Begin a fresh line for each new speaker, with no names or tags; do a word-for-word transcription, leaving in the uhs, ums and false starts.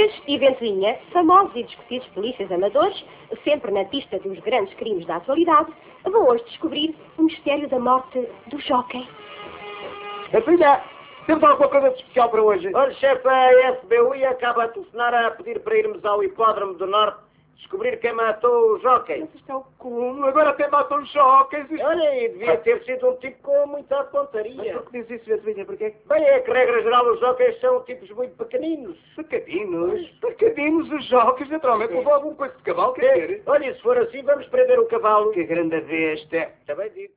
Dias e Ventoinha, famosos e discutidos polícias amadores, sempre na pista dos grandes crimes da atualidade, vão hoje descobrir o mistério da morte do jockey.
Ventoinha, temos alguma coisa de especial para hoje?
Olha, chefe, a S B U I acaba de telefonar a pedir para irmos ao Hipódromo do Norte descobrir quem matou o jockey.
Mas isto é o cúmulo, agora até matam os jockeys. Isto...
Olha, e devia ter sido um tipo com muita pontaria.
Mas por que diz isso, Ventoinha? Porquê?
Bem, é que, regra geral, os jockeys são tipos muito pequeninos.
Pequeninos? Pequeninos os jockeys, naturalmente. Levou algum coisa de cavalo, quer dizer?
Olha, e se for assim, vamos prender o cavalo.
Que grande besta.
Também digo.